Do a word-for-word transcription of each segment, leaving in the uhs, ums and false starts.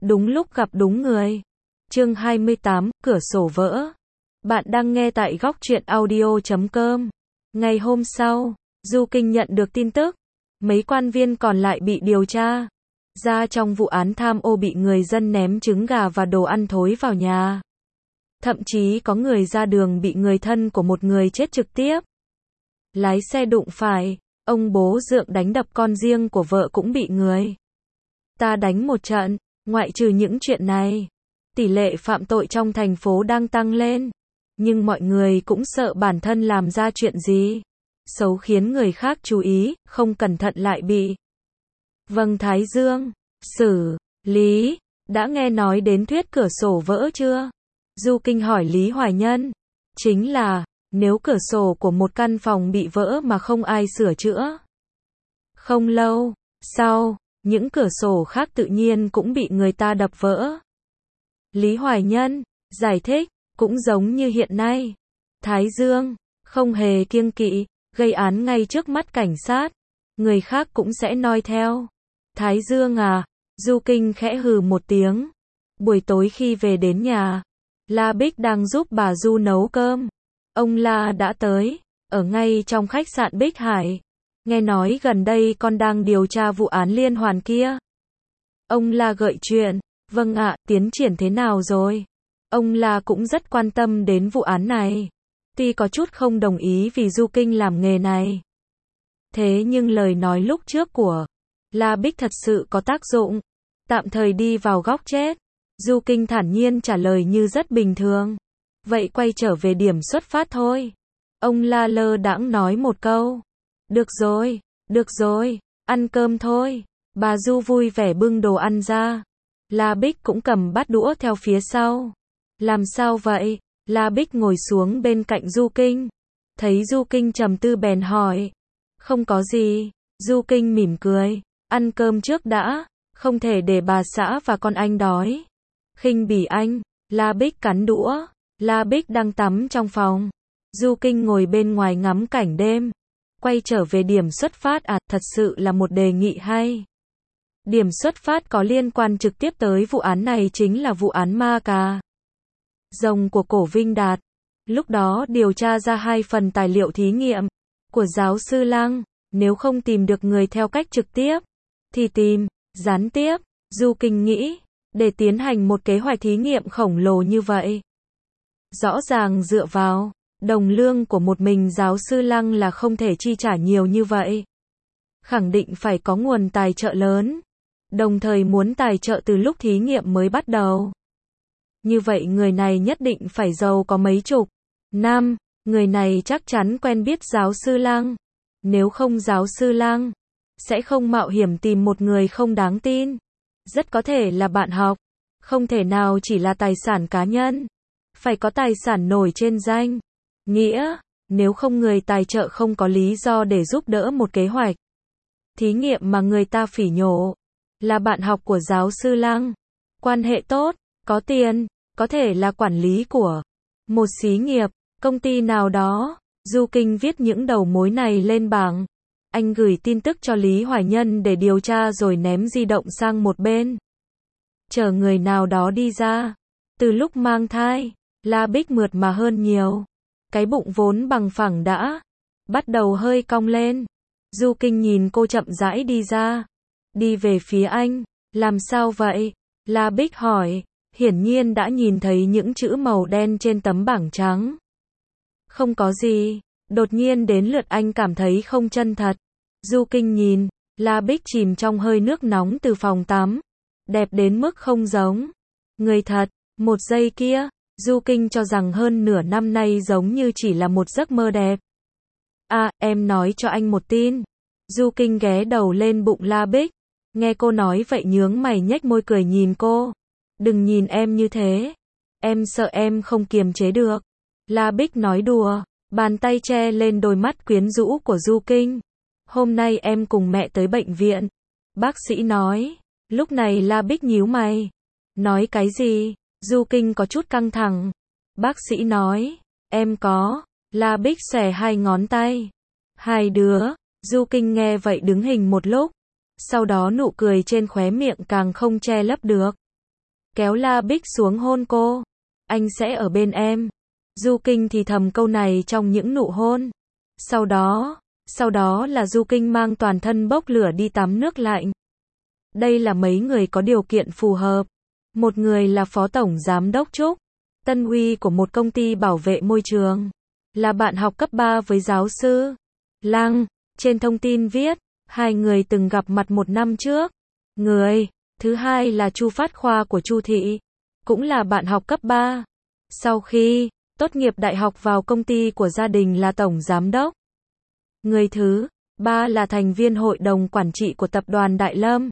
đúng lúc gặp đúng người. Chương hai mươi tám, cửa sổ vỡ. Bạn đang nghe tại góc truyện audio chấm com. Ngày hôm sau, Du Kinh nhận được tin tức, mấy quan viên còn lại bị điều tra ra trong vụ án tham ô bị người dân ném trứng gà và đồ ăn thối vào nhà. Thậm chí có người ra đường bị người thân của một người chết trực tiếp. Lái xe đụng phải, ông bố dượng đánh đập con riêng của vợ cũng bị người ta đánh một trận. Ngoại trừ những chuyện này, tỷ lệ phạm tội trong thành phố đang tăng lên. Nhưng mọi người cũng sợ bản thân làm ra chuyện gì xấu khiến người khác chú ý, không cẩn thận lại bị vâng thái dương xử lý. Đã nghe nói đến thuyết cửa sổ vỡ chưa? Du Kinh hỏi Lý Hoài Nhân. Chính là, nếu cửa sổ của một căn phòng bị vỡ mà không ai sửa chữa. Không lâu sau, những cửa sổ khác tự nhiên cũng bị người ta đập vỡ. Lý Hoài Nhân giải thích, cũng giống như hiện nay, Thái Dương không hề kiêng kỵ gây án ngay trước mắt cảnh sát, người khác cũng sẽ noi theo. Thái Dương à? Du Kinh khẽ hừ một tiếng. Buổi tối khi về đến nhà, La Bích đang giúp bà Du nấu cơm. Ông La đã tới, ở ngay trong khách sạn Bích Hải. Nghe nói gần đây con đang điều tra vụ án liên hoàn kia. Ông La gợi chuyện. Vâng ạ, tiến triển thế nào rồi? Ông La cũng rất quan tâm đến vụ án này. Tuy có chút không đồng ý vì Du Kinh làm nghề này. Thế nhưng lời nói lúc trước của La Bích thật sự có tác dụng. Tạm thời đi vào góc chết. Du Kinh thản nhiên trả lời như rất bình thường. Vậy quay trở về điểm xuất phát thôi. Ông La lơ đãng nói một câu. Được rồi, được rồi, ăn cơm thôi. Bà Du vui vẻ bưng đồ ăn ra. La Bích cũng cầm bát đũa theo phía sau. Làm sao vậy? La Bích ngồi xuống bên cạnh Du Kinh. Thấy Du Kinh trầm tư bèn hỏi. Không có gì. Du Kinh mỉm cười. Ăn cơm trước đã, không thể để bà xã và con anh đói. Khinh bỉ anh. La Bích cắn đũa. La Bích đang tắm trong phòng. Du Kinh ngồi bên ngoài ngắm cảnh đêm. Quay trở về điểm xuất phát à, thật sự là một đề nghị hay. Điểm xuất phát có liên quan trực tiếp tới vụ án này chính là vụ án ma cà rồng của Cổ Vinh Đạt. Lúc đó điều tra ra hai phần tài liệu thí nghiệm của giáo sư Lăng. Nếu không tìm được người theo cách trực tiếp, thì tìm gián tiếp. Du Kinh nghĩ, để tiến hành một kế hoạch thí nghiệm khổng lồ như vậy, rõ ràng dựa vào đồng lương của một mình giáo sư Lăng là không thể chi trả nhiều như vậy. Khẳng định phải có nguồn tài trợ lớn. Đồng thời muốn tài trợ từ lúc thí nghiệm mới bắt đầu. Như vậy người này nhất định phải giàu có mấy chục năm. Người này chắc chắn quen biết giáo sư Lăng. Nếu không giáo sư Lăng sẽ không mạo hiểm tìm một người không đáng tin. Rất có thể là bạn học. Không thể nào chỉ là tài sản cá nhân. Phải có tài sản nổi trên danh nghĩa. Nếu không người tài trợ không có lý do để giúp đỡ một kế hoạch thí nghiệm mà người ta phỉ nhổ. Là bạn học của giáo sư Lăng. Quan hệ tốt, có tiền, có thể là quản lý của một xí nghiệp, công ty nào đó. Du Kinh viết những đầu mối này lên bảng. Anh gửi tin tức cho Lý Hoài Nhân để điều tra rồi ném di động sang một bên. Chờ người nào đó đi ra. Từ lúc mang thai, La Bích mượt mà hơn nhiều. Cái bụng vốn bằng phẳng đã bắt đầu hơi cong lên. Du Kinh nhìn cô chậm rãi đi ra. Đi về phía anh. Làm sao vậy? La Bích hỏi. Hiển nhiên đã nhìn thấy những chữ màu đen trên tấm bảng trắng. Không có gì. Đột nhiên đến lượt anh cảm thấy không chân thật. Du Kinh nhìn. La Bích chìm trong hơi nước nóng từ phòng tắm. Đẹp đến mức không giống người thật. Một giây kia, Du Kinh cho rằng hơn nửa năm nay giống như chỉ là một giấc mơ đẹp. À, em nói cho anh một tin. Du Kinh ghé đầu lên bụng La Bích. Nghe cô nói vậy nhướng mày nhếch môi cười nhìn cô. Đừng nhìn em như thế. Em sợ em không kiềm chế được. La Bích nói đùa. Bàn tay che lên đôi mắt quyến rũ của Du Kinh. Hôm nay em cùng mẹ tới bệnh viện. Bác sĩ nói. Lúc này La Bích nhíu mày. Nói cái gì? Du Kinh có chút căng thẳng. Bác sĩ nói. Em có. La Bích xòe hai ngón tay. Hai đứa. Du Kinh nghe vậy đứng hình một lúc. Sau đó nụ cười trên khóe miệng càng không che lấp được. kéo La Bích xuống hôn cô. Anh sẽ ở bên em. Du Kinh thì thầm câu này trong những nụ hôn. Sau đó, sau đó là Du Kinh mang toàn thân bốc lửa đi tắm nước lạnh. Đây là mấy người có điều kiện phù hợp. Một người là Phó Tổng Giám đốc Trúc, Tân Uy của một công ty bảo vệ môi trường. Là bạn học cấp ba với giáo sư Lăng. Trên thông tin viết, hai người từng gặp mặt một năm trước. Người thứ hai là Chu Phát Khoa của Chu Thị, cũng là bạn học cấp ba. Sau khi tốt nghiệp đại học vào công ty của gia đình là tổng giám đốc. Người thứ ba là thành viên hội đồng quản trị của tập đoàn Đại Lâm.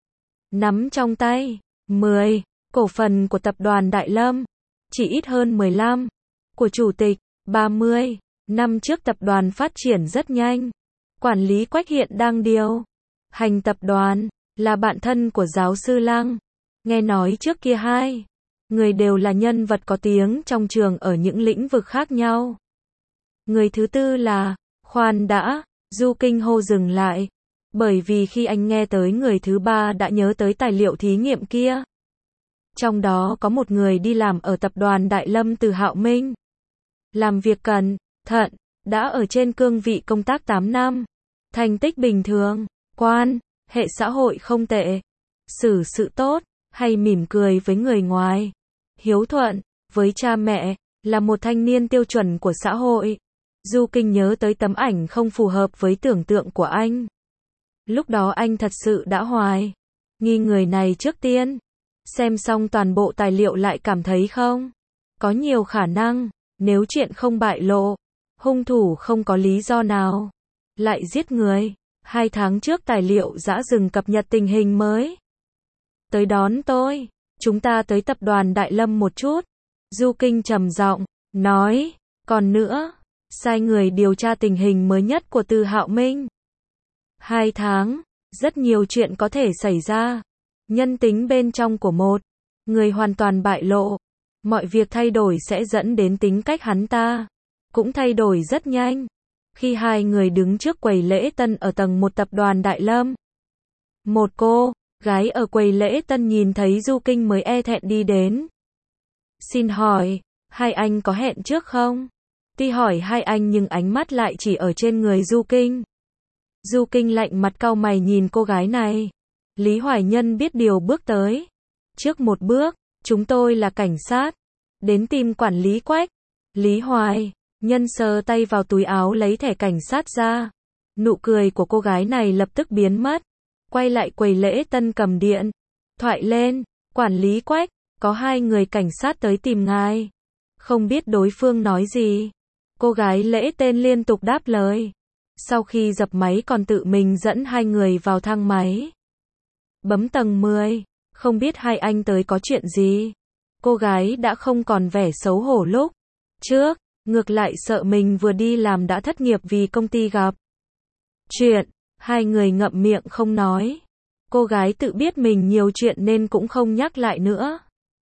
Nắm trong tay mười cổ phần của tập đoàn Đại Lâm, chỉ ít hơn mười lăm của chủ tịch. ba mươi năm trước tập đoàn phát triển rất nhanh. Quản lý Quách hiện đang điều hành tập đoàn, là bạn thân của giáo sư Lăng. Nghe nói trước kia hai người đều là nhân vật có tiếng trong trường ở những lĩnh vực khác nhau. Người thứ tư là, khoan đã, Du Kinh hô dừng lại. Bởi vì khi anh nghe tới người thứ ba đã nhớ tới tài liệu thí nghiệm kia. Trong đó có một người đi làm ở tập đoàn Đại Lâm từ Hạo Minh. Làm việc cẩn thận, đã ở trên cương vị công tác tám năm. Thành tích bình thường, quan hệ xã hội không tệ, xử sự tốt, hay mỉm cười với người ngoài, hiếu thuận với cha mẹ, là một thanh niên tiêu chuẩn của xã hội. Du Kinh nhớ tới tấm ảnh không phù hợp với tưởng tượng của anh. Lúc đó anh thật sự đã hoài nghi người này trước tiên. Xem xong toàn bộ tài liệu lại cảm thấy không có nhiều khả năng, nếu chuyện không bại lộ, hung thủ không có lý do nào lại giết người. Hai tháng trước tài liệu dã rừng cập nhật tình hình mới. Tới đón tôi. Chúng ta tới tập đoàn Đại Lâm một chút. Du Kinh trầm giọng nói. Còn nữa, sai người điều tra tình hình mới nhất của Từ Hạo Minh. Hai tháng, rất nhiều chuyện có thể xảy ra. Nhân tính bên trong của một người hoàn toàn bại lộ. Mọi việc thay đổi sẽ dẫn đến tính cách hắn ta cũng thay đổi rất nhanh. Khi hai người đứng trước quầy lễ tân ở tầng một tập đoàn Đại Lâm, một cô gái ở quầy lễ tân nhìn thấy Du Kinh mới e thẹn đi đến. Xin hỏi, hai anh có hẹn trước không? Tuy hỏi hai anh nhưng ánh mắt lại chỉ ở trên người Du Kinh. Du Kinh lạnh mặt cau mày nhìn cô gái này. Lý Hoài Nhân biết điều bước tới. Trước một bước, chúng tôi là cảnh sát, đến tìm quản lý Quách. Lý Hoài Nhân sờ tay vào túi áo lấy thẻ cảnh sát ra. Nụ cười của cô gái này lập tức biến mất. Quay lại quầy lễ tân cầm điện thoại lên. Quản lý Quách, có hai người cảnh sát tới tìm ngài. Không biết đối phương nói gì. Cô gái lễ tên liên tục đáp lời. Sau khi dập máy còn tự mình dẫn hai người vào thang máy. Bấm tầng mười. Không biết hai anh tới có chuyện gì. Cô gái đã không còn vẻ xấu hổ lúc trước. Ngược lại sợ mình vừa đi làm đã thất nghiệp vì công ty gặp chuyện. Hai người ngậm miệng không nói. Cô gái tự biết mình nhiều chuyện nên cũng không nhắc lại nữa.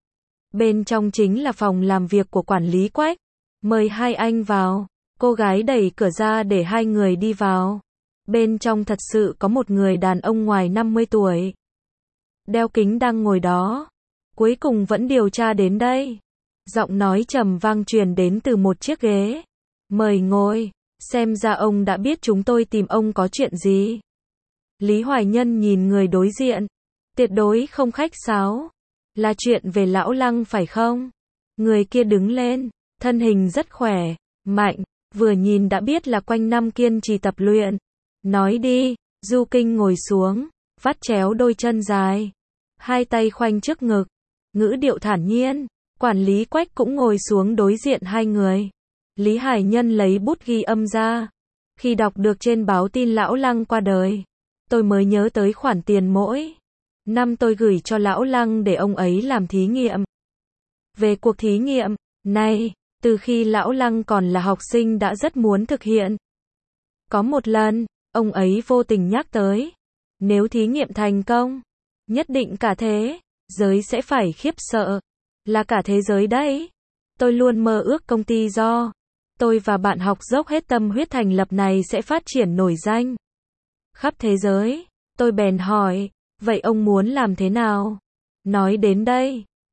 Bên trong chính là phòng làm việc của quản lý Quách. Mời hai anh vào. Cô gái đẩy cửa ra để hai người đi vào. Bên trong thật sự có một người đàn ông ngoài năm mươi tuổi. Đeo kính đang ngồi đó. Cuối cùng vẫn điều tra đến đây. Giọng nói trầm vang truyền đến từ một chiếc ghế. Mời ngồi. Xem ra ông đã biết chúng tôi tìm ông có chuyện gì. Lý Hoài Nhân nhìn người đối diện. Tuyệt đối không khách sáo. Là chuyện về lão Lăng phải không? Người kia đứng lên. Thân hình rất khỏe, mạnh. Vừa nhìn đã biết là quanh năm kiên trì tập luyện. Nói đi. Du Kinh ngồi xuống. Vắt chéo đôi chân dài. Hai tay khoanh trước ngực. Ngữ điệu thản nhiên. Quản lý Quách cũng ngồi xuống đối diện hai người. Lý Hải Nhân lấy bút ghi âm ra. Khi đọc được trên báo tin lão Lăng qua đời, tôi mới nhớ tới khoản tiền mỗi năm tôi gửi cho lão Lăng để ông ấy làm thí nghiệm. Về cuộc thí nghiệm này, từ khi lão Lăng còn là học sinh đã rất muốn thực hiện. Có một lần, ông ấy vô tình nhắc tới, nếu thí nghiệm thành công, nhất định cả thế giới sẽ phải khiếp sợ. Là cả thế giới đấy. Tôi luôn mơ ước công ty do tôi và bạn học dốc hết tâm huyết thành lập này sẽ phát triển nổi danh khắp thế giới. Tôi bèn hỏi, vậy ông muốn làm thế nào? Nói đến đây,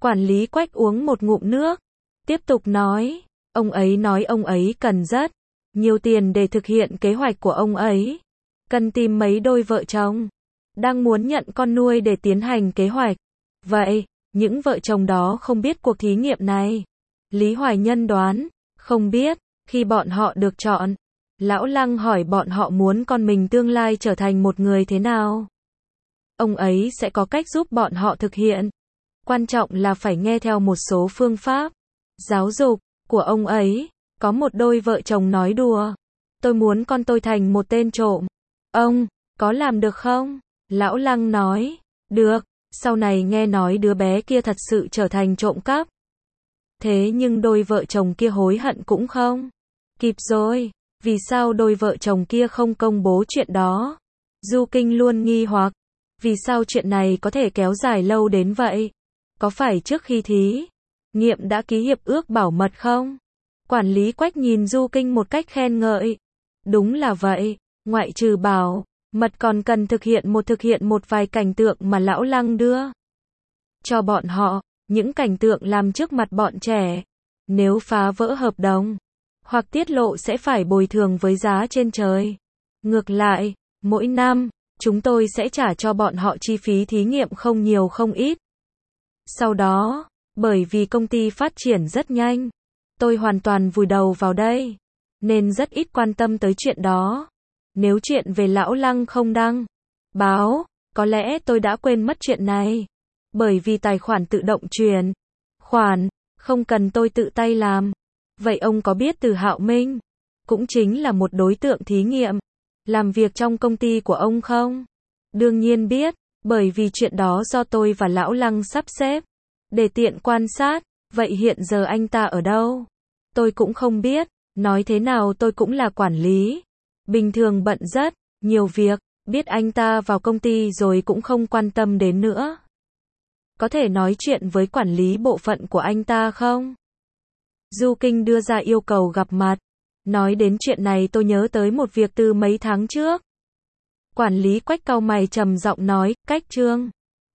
Quản lý Quách uống một ngụm nước, tiếp tục nói, ông ấy nói ông ấy cần rất nhiều tiền để thực hiện kế hoạch của ông ấy. Cần tìm mấy đôi vợ chồng đang muốn nhận con nuôi để tiến hành kế hoạch. Vậy, những vợ chồng đó không biết cuộc thí nghiệm này. Lý Hoài Nhân đoán, không biết, khi bọn họ được chọn, Lão Lăng hỏi bọn họ muốn con mình tương lai trở thành một người thế nào. Ông ấy sẽ có cách giúp bọn họ thực hiện. Quan trọng là phải nghe theo một số phương pháp giáo dục của ông ấy. Có một đôi vợ chồng nói đùa, tôi muốn con tôi thành một tên trộm. Ông có làm được không? Lão Lăng nói, được, sau này nghe nói đứa bé kia thật sự trở thành trộm cắp. Thế nhưng đôi vợ chồng kia hối hận cũng không kịp rồi. Vì sao đôi vợ chồng kia không công bố chuyện đó? Du Kinh luôn nghi hoặc, vì sao chuyện này có thể kéo dài lâu đến vậy? Có phải trước khi thí nghiệm đã ký hiệp ước bảo mật không? Quản lý Quách nhìn Du Kinh một cách khen ngợi. Đúng là vậy, ngoại trừ bảo mật còn cần thực hiện một thực hiện một vài cảnh tượng mà Lão Lăng đưa cho bọn họ, những cảnh tượng làm trước mặt bọn trẻ. Nếu phá vỡ hợp đồng hoặc tiết lộ sẽ phải bồi thường với giá trên trời. Ngược lại, mỗi năm, chúng tôi sẽ trả cho bọn họ chi phí thí nghiệm không nhiều không ít. Sau đó, bởi vì công ty phát triển rất nhanh, tôi hoàn toàn vùi đầu vào đây, nên rất ít quan tâm tới chuyện đó. Nếu chuyện về Lão Lăng không đăng báo, có lẽ tôi đã quên mất chuyện này. Bởi vì tài khoản tự động chuyển khoản, không cần tôi tự tay làm. Vậy ông có biết Từ Hạo Minh cũng chính là một đối tượng thí nghiệm làm việc trong công ty của ông không? Đương nhiên biết, bởi vì chuyện đó do tôi và Lão Lăng sắp xếp để tiện quan sát. Vậy hiện giờ anh ta ở đâu? Tôi cũng không biết, nói thế nào tôi cũng là quản lý. Bình thường bận rất nhiều việc, biết anh ta vào công ty rồi cũng không quan tâm đến nữa. Có thể nói chuyện với quản lý bộ phận của anh ta không? Du Kinh đưa ra yêu cầu gặp mặt. Nói đến chuyện này tôi nhớ tới một việc từ mấy tháng trước. Quản lý Quách cau mày trầm giọng nói, Cách Trương.